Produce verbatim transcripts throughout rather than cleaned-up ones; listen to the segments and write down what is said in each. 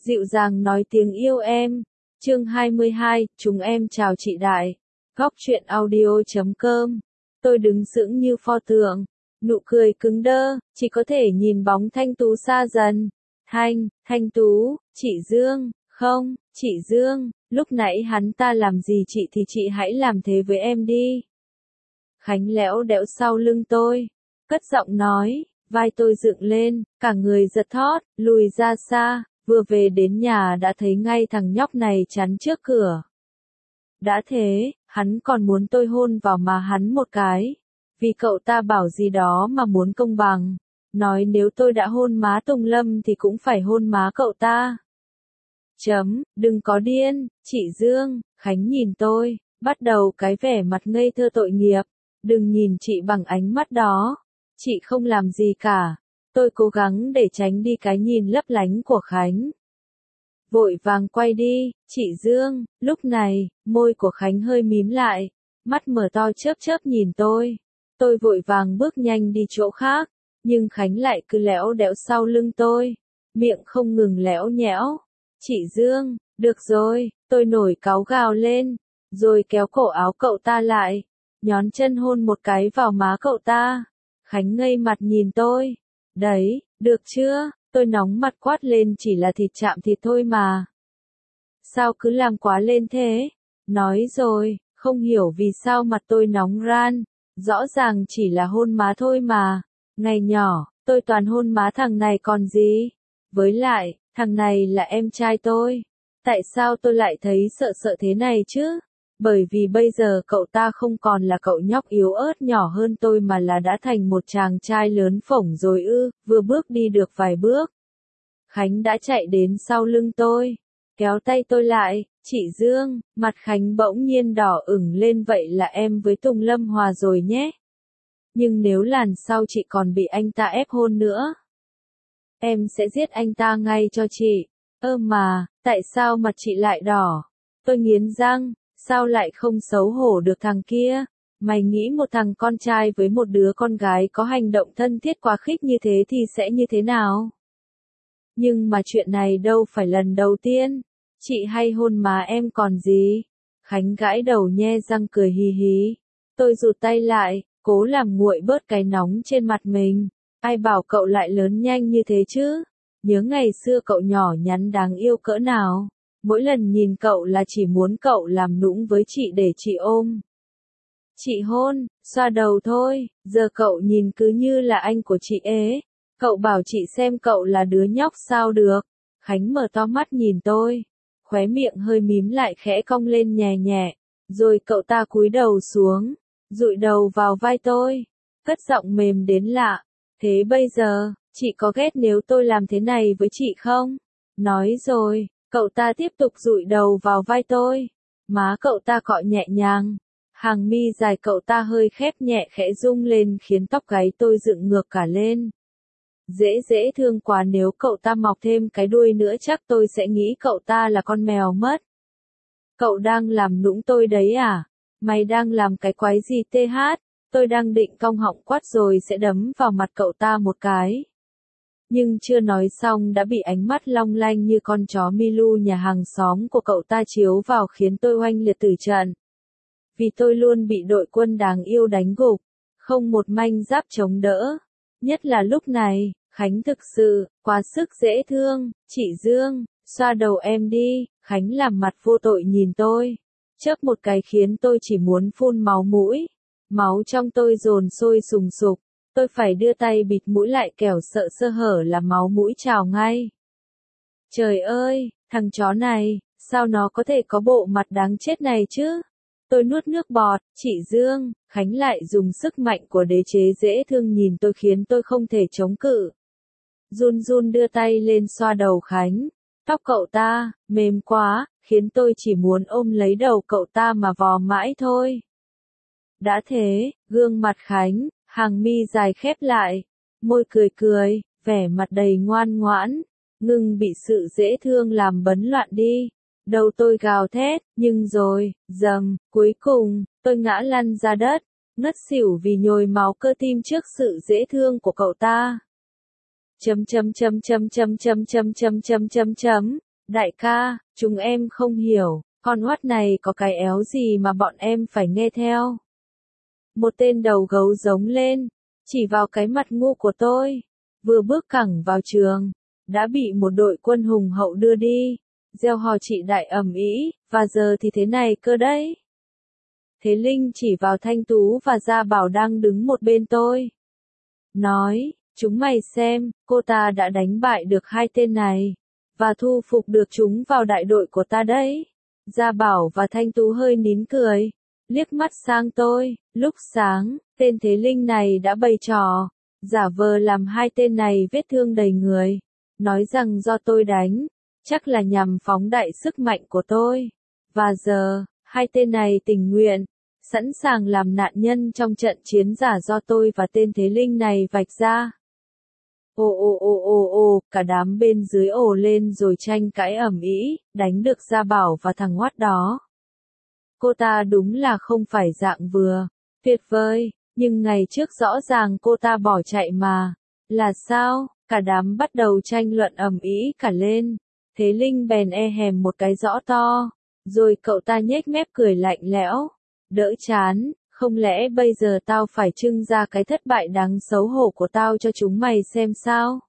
dịu dàng nói tiếng yêu em. Chương hai mươi hai, chúng em chào chị Đại. Góc truyện audio chấm com. Tôi đứng sững như pho tượng, nụ cười cứng đơ, chỉ có thể nhìn bóng Thanh Tú xa dần. Thanh, Thanh Tú, chị Dương, không, chị Dương, lúc nãy hắn ta làm gì chị thì chị hãy làm thế với em đi. Khánh lẽo đẽo sau lưng tôi, cất giọng nói, vai tôi dựng lên, cả người giật thót, lùi ra xa, vừa về đến nhà đã thấy ngay thằng nhóc này chắn trước cửa. Đã thế, hắn còn muốn tôi hôn vào má hắn một cái, vì cậu ta bảo gì đó mà muốn công bằng, nói nếu tôi đã hôn má Tùng Lâm thì cũng phải hôn má cậu ta. Chấm, đừng có điên, chị Dương, Khánh nhìn tôi, bắt đầu cái vẻ mặt ngây thơ tội nghiệp, đừng nhìn chị bằng ánh mắt đó, chị không làm gì cả. Tôi cố gắng để tránh đi cái nhìn lấp lánh của Khánh. Vội vàng quay đi, chị Dương, lúc này, môi của Khánh hơi mím lại, mắt mở to chớp chớp nhìn tôi. Tôi vội vàng bước nhanh đi chỗ khác, nhưng Khánh lại cứ lẽo đẽo sau lưng tôi, miệng không ngừng lẽo nhẽo. Chị Dương, được rồi, tôi nổi cáu gào lên, rồi kéo cổ áo cậu ta lại, nhón chân hôn một cái vào má cậu ta. Khánh ngây mặt nhìn tôi. Đấy, được chưa? Tôi nóng mặt quát lên, chỉ là thịt chạm thịt thôi mà. Sao cứ làm quá lên thế? Nói rồi, không hiểu vì sao mặt tôi nóng ran. Rõ ràng chỉ là hôn má thôi mà. Ngày nhỏ, tôi toàn hôn má thằng này còn gì. Với lại, thằng này là em trai tôi. Tại sao tôi lại thấy sợ sợ thế này chứ? Bởi vì bây giờ cậu ta không còn là cậu nhóc yếu ớt nhỏ hơn tôi mà là đã thành một chàng trai lớn phổng rồi ư, vừa bước đi được vài bước. Khánh đã chạy đến sau lưng tôi, kéo tay tôi lại, chị Dương, mặt Khánh bỗng nhiên đỏ ửng lên, vậy là em với Tùng Lâm hòa rồi nhé. Nhưng nếu lần sau chị còn bị anh ta ép hôn nữa, em sẽ giết anh ta ngay cho chị. Ơ mà, tại sao mặt chị lại đỏ? Tôi nghiến răng. Sao lại không xấu hổ được thằng kia? Mày nghĩ một thằng con trai với một đứa con gái có hành động thân thiết quá khích như thế thì sẽ như thế nào? Nhưng mà chuyện này đâu phải lần đầu tiên. Chị hay hôn má em còn gì? Khánh gãi đầu nhe răng cười hì hí. Tôi rụt tay lại, cố làm nguội bớt cái nóng trên mặt mình. Ai bảo cậu lại lớn nhanh như thế chứ? Nhớ ngày xưa cậu nhỏ nhắn đáng yêu cỡ nào? Mỗi lần nhìn cậu là chỉ muốn cậu làm nũng với chị để chị ôm. Chị hôn, xoa đầu thôi, giờ cậu nhìn cứ như là anh của chị ế. Cậu bảo chị xem cậu là đứa nhóc sao được. Khánh mở to mắt nhìn tôi, khóe miệng hơi mím lại khẽ cong lên nhẹ nhẹ. Rồi cậu ta cúi đầu xuống, dụi đầu vào vai tôi, cất giọng mềm đến lạ. Thế bây giờ, chị có ghét nếu tôi làm thế này với chị không? Nói rồi. Cậu ta tiếp tục dụi đầu vào vai tôi. Má cậu ta cọ nhẹ nhàng. Hàng mi dài cậu ta hơi khép nhẹ khẽ rung lên khiến tóc gáy tôi dựng ngược cả lên. Dễ dễ thương quá, nếu cậu ta mọc thêm cái đuôi nữa chắc tôi sẽ nghĩ cậu ta là con mèo mất. Cậu đang làm nũng tôi đấy à? Mày đang làm cái quái gì tê hát? Tôi đang định cong họng quát rồi sẽ đấm vào mặt cậu ta một cái. Nhưng chưa nói xong đã bị ánh mắt long lanh như con chó Milu nhà hàng xóm của cậu ta chiếu vào khiến tôi oanh liệt tử trận. Vì tôi luôn bị đội quân đáng yêu đánh gục, không một manh giáp chống đỡ. Nhất là lúc này, Khánh thực sự, quá sức dễ thương. Chị Dương, xoa đầu em đi. Khánh làm mặt vô tội nhìn tôi, chớp một cái khiến tôi chỉ muốn phun máu mũi. Máu trong tôi dồn sôi sùng sục. Tôi phải đưa tay bịt mũi lại kẻo sợ sơ hở là máu mũi trào ngay. Trời ơi, thằng chó này, sao nó có thể có bộ mặt đáng chết này chứ? Tôi nuốt nước bọt, chị Dương, Khánh lại dùng sức mạnh của đế chế dễ thương nhìn tôi khiến tôi không thể chống cự. Run run đưa tay lên xoa đầu Khánh. Tóc cậu ta, mềm quá, khiến tôi chỉ muốn ôm lấy đầu cậu ta mà vò mãi thôi. Đã thế, gương mặt Khánh, hàng mi dài khép lại, môi cười cười, vẻ mặt đầy ngoan ngoãn, ngừng bị sự dễ thương làm bấn loạn đi. Đầu tôi gào thét, nhưng rồi, dầm, cuối cùng, tôi ngã lăn ra đất, ngất xỉu vì nhồi máu cơ tim trước sự dễ thương của cậu ta. Chấm chấm chấm chấm chấm chấm chấm chấm chấm chấm chấm. Đại ca, chúng em không hiểu, con oát này có cái éo gì mà bọn em phải nghe theo. Một tên đầu gấu giống lên, chỉ vào cái mặt ngu của tôi, vừa bước cẳng vào trường, đã bị một đội quân hùng hậu đưa đi, gieo hò chị đại ầm ĩ, và giờ thì thế này cơ đấy. Thế Linh chỉ vào Thanh Tú và Gia Bảo đang đứng một bên tôi. Nói, chúng mày xem, cô ta đã đánh bại được hai tên này, và thu phục được chúng vào đại đội của ta đấy. Gia Bảo và Thanh Tú hơi nín cười, liếc mắt sang tôi, lúc sáng, tên Thế Linh này đã bày trò, giả vờ làm hai tên này vết thương đầy người, nói rằng do tôi đánh, chắc là nhằm phóng đại sức mạnh của tôi. Và giờ, hai tên này tình nguyện, sẵn sàng làm nạn nhân trong trận chiến giả do tôi và tên Thế Linh này vạch ra. Ồ ồ ồ ồ ồ, cả đám bên dưới ồ lên rồi tranh cãi ầm ĩ, đánh được Gia Bảo và thằng ngoát đó. Cô ta đúng là không phải dạng vừa, tuyệt vời, nhưng ngày trước rõ ràng cô ta bỏ chạy mà. Là sao? Cả đám bắt đầu tranh luận ầm ĩ cả lên. Thế Linh bèn e hèm một cái rõ to, rồi cậu ta nhếch mép cười lạnh lẽo. Đỡ chán, không lẽ bây giờ tao phải trưng ra cái thất bại đáng xấu hổ của tao cho chúng mày xem sao?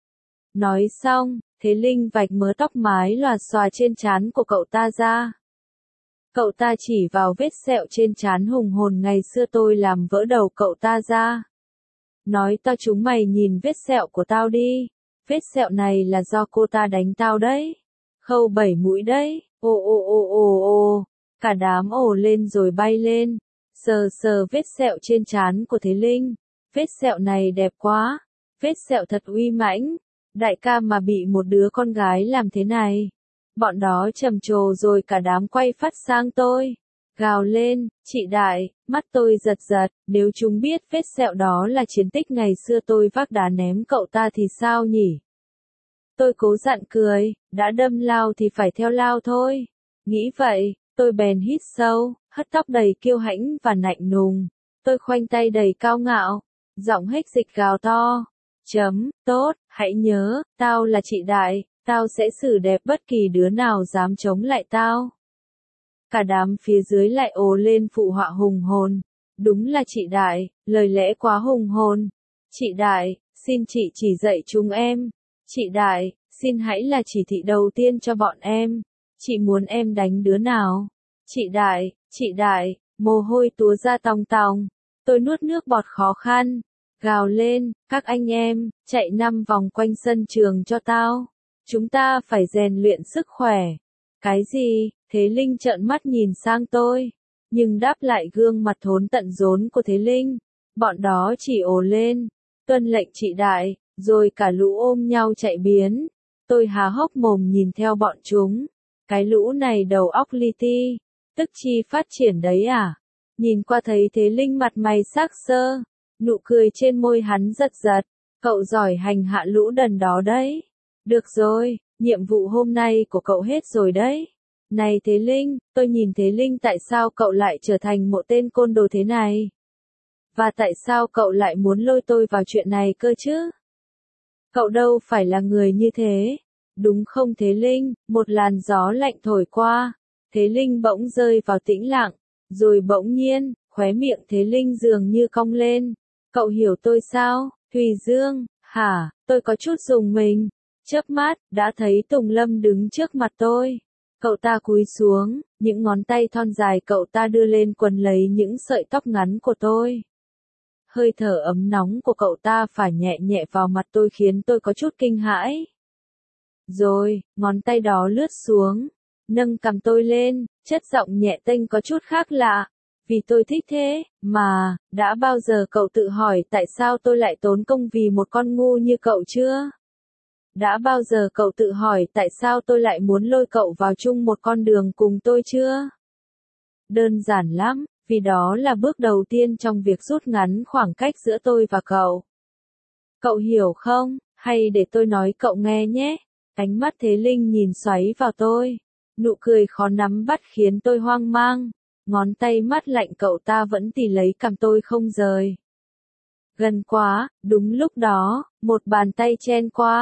Nói xong, Thế Linh vạch mớ tóc mái lòa xòa trên trán của cậu ta ra. Cậu ta chỉ vào vết sẹo trên trán hùng hồn ngày xưa tôi làm vỡ đầu cậu ta ra. Nói tao chúng mày nhìn vết sẹo của tao đi. Vết sẹo này là do cô ta đánh tao đấy. Khâu bảy mũi đấy. Ồ ồ ồ ồ ồ. Cả đám ồ lên rồi bay lên. Sờ sờ vết sẹo trên trán của Thế Linh. Vết sẹo này đẹp quá. Vết sẹo thật uy mãnh. Đại ca mà bị một đứa con gái làm thế này. Bọn đó trầm trồ rồi cả đám quay phát sang tôi. Gào lên, chị đại, mắt tôi giật giật, nếu chúng biết vết sẹo đó là chiến tích ngày xưa tôi vác đá ném cậu ta thì sao nhỉ? Tôi cố dặn cười, đã đâm lao thì phải theo lao thôi. Nghĩ vậy, tôi bèn hít sâu, hất tóc đầy kiêu hãnh và nạnh nùng. Tôi khoanh tay đầy cao ngạo, giọng hếch dịch gào to. Chấm, tốt, hãy nhớ, tao là chị đại, tao sẽ xử đẹp bất kỳ đứa nào dám chống lại tao. Cả đám phía dưới lại ồ lên phụ họa hùng hồn. Đúng là chị đại, lời lẽ quá hùng hồn. Chị đại, xin chị chỉ dạy chúng em. Chị đại, xin hãy là chỉ thị đầu tiên cho bọn em. Chị muốn em đánh đứa nào? Chị đại, chị đại, mồ hôi túa ra tòng tòng. Tôi nuốt nước bọt khó khăn. Gào lên, các anh em, chạy năm vòng quanh sân trường cho tao. Chúng ta phải rèn luyện sức khỏe. Cái gì? Thế Linh trợn mắt nhìn sang tôi, nhưng đáp lại gương mặt thốn tận rốn của Thế Linh. Bọn đó chỉ ồ lên, tuân lệnh chị đại, rồi cả lũ ôm nhau chạy biến. Tôi há hốc mồm nhìn theo bọn chúng. Cái lũ này đầu óc li ti, tức chi phát triển đấy à? Nhìn qua thấy Thế Linh mặt mày sắc sơ, nụ cười trên môi hắn giật giật. Cậu giỏi hành hạ lũ đần đó đấy. Được rồi, nhiệm vụ hôm nay của cậu hết rồi đấy. Này Thế Linh, tôi nhìn Thế Linh tại sao cậu lại trở thành một tên côn đồ thế này? Và tại sao cậu lại muốn lôi tôi vào chuyện này cơ chứ? Cậu đâu phải là người như thế. Đúng không Thế Linh? Một làn gió lạnh thổi qua. Thế Linh bỗng rơi vào tĩnh lặng. Rồi bỗng nhiên, khóe miệng Thế Linh dường như cong lên. Cậu hiểu tôi sao? Thùy Dương, hả? Tôi có chút rùng mình. Chớp mắt, đã thấy Tùng Lâm đứng trước mặt tôi. Cậu ta cúi xuống, những ngón tay thon dài cậu ta đưa lên quần lấy những sợi tóc ngắn của tôi. Hơi thở ấm nóng của cậu ta phả nhẹ nhẹ vào mặt tôi khiến tôi có chút kinh hãi. Rồi, ngón tay đó lướt xuống, nâng cằm tôi lên, chất giọng nhẹ tênh có chút khác lạ. Vì tôi thích thế, mà, đã bao giờ cậu tự hỏi tại sao tôi lại tốn công vì một con ngu như cậu chưa? Đã bao giờ cậu tự hỏi tại sao tôi lại muốn lôi cậu vào chung một con đường cùng tôi chưa? Đơn giản lắm, vì đó là bước đầu tiên trong việc rút ngắn khoảng cách giữa tôi và cậu. Cậu hiểu không? Hay để tôi nói cậu nghe nhé. Ánh mắt Thế Linh nhìn xoáy vào tôi. Nụ cười khó nắm bắt khiến tôi hoang mang. Ngón tay mắt lạnh cậu ta vẫn tì lấy cằm tôi không rời. Gần quá, đúng lúc đó, một bàn tay chen qua.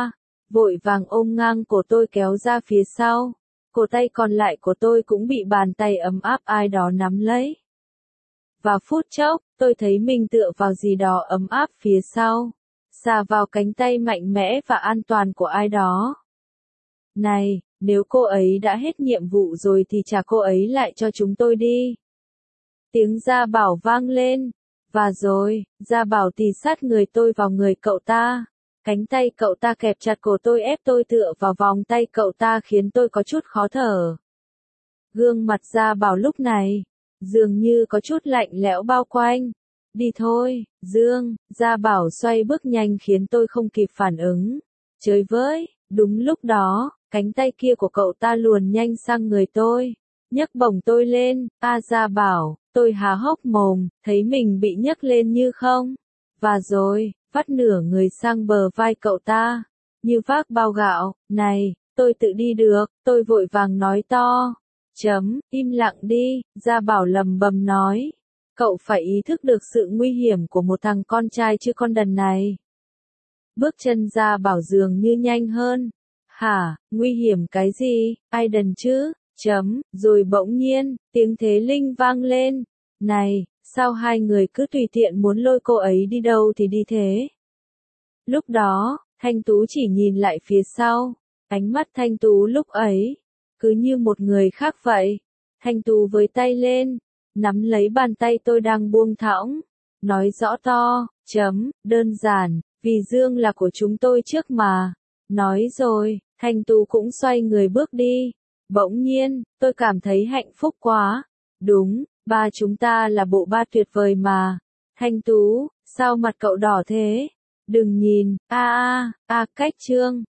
vội vàng ôm ngang cổ tôi kéo ra phía sau. Cổ tay còn lại của tôi cũng bị bàn tay ấm áp ai đó nắm lấy. Và phút chốc, tôi thấy mình tựa vào gì đó ấm áp phía sau, xà vào cánh tay mạnh mẽ và an toàn của ai đó. Này, nếu cô ấy đã hết nhiệm vụ rồi thì trả cô ấy lại cho chúng tôi đi. Tiếng Gia Bảo vang lên. Và rồi, Gia Bảo tì sát người tôi vào người cậu ta. Cánh tay cậu ta kẹp chặt cổ tôi ép tôi tựa vào vòng tay cậu ta khiến tôi có chút khó thở. Gương mặt Gia Bảo lúc này, dường như có chút lạnh lẽo bao quanh. Đi thôi, Dương, Gia Bảo xoay bước nhanh khiến tôi không kịp phản ứng. Trời với, đúng lúc đó, cánh tay kia của cậu ta luồn nhanh sang người tôi, nhấc bổng tôi lên. A Gia Bảo, tôi há hốc mồm, thấy mình bị nhấc lên như không. Và rồi, vắt nửa người sang bờ vai cậu ta, như vác bao gạo. Này, tôi tự đi được, tôi vội vàng nói to. Chấm, im lặng đi, Gia Bảo lầm bầm nói. Cậu phải ý thức được sự nguy hiểm của một thằng con trai chứ con đần này. Bước chân Gia Bảo dường như nhanh hơn. Hả, nguy hiểm cái gì, ai đần chứ? Chấm, rồi bỗng nhiên, tiếng Thế Linh vang lên. Này, sao hai người cứ tùy tiện muốn lôi cô ấy đi đâu thì đi thế? Lúc đó, Thanh Tú chỉ nhìn lại phía sau. Ánh mắt Thanh Tú lúc ấy, cứ như một người khác vậy. Thanh Tú với tay lên, nắm lấy bàn tay tôi đang buông thõng, nói rõ to. Chấm, đơn giản, vì Dương là của chúng tôi trước mà. Nói rồi, Thanh Tú cũng xoay người bước đi. Bỗng nhiên, tôi cảm thấy hạnh phúc quá. Đúng, ba chúng ta là bộ ba tuyệt vời mà. Thanh Tú, sao mặt cậu đỏ thế? Đừng nhìn, a a, a cách Trương.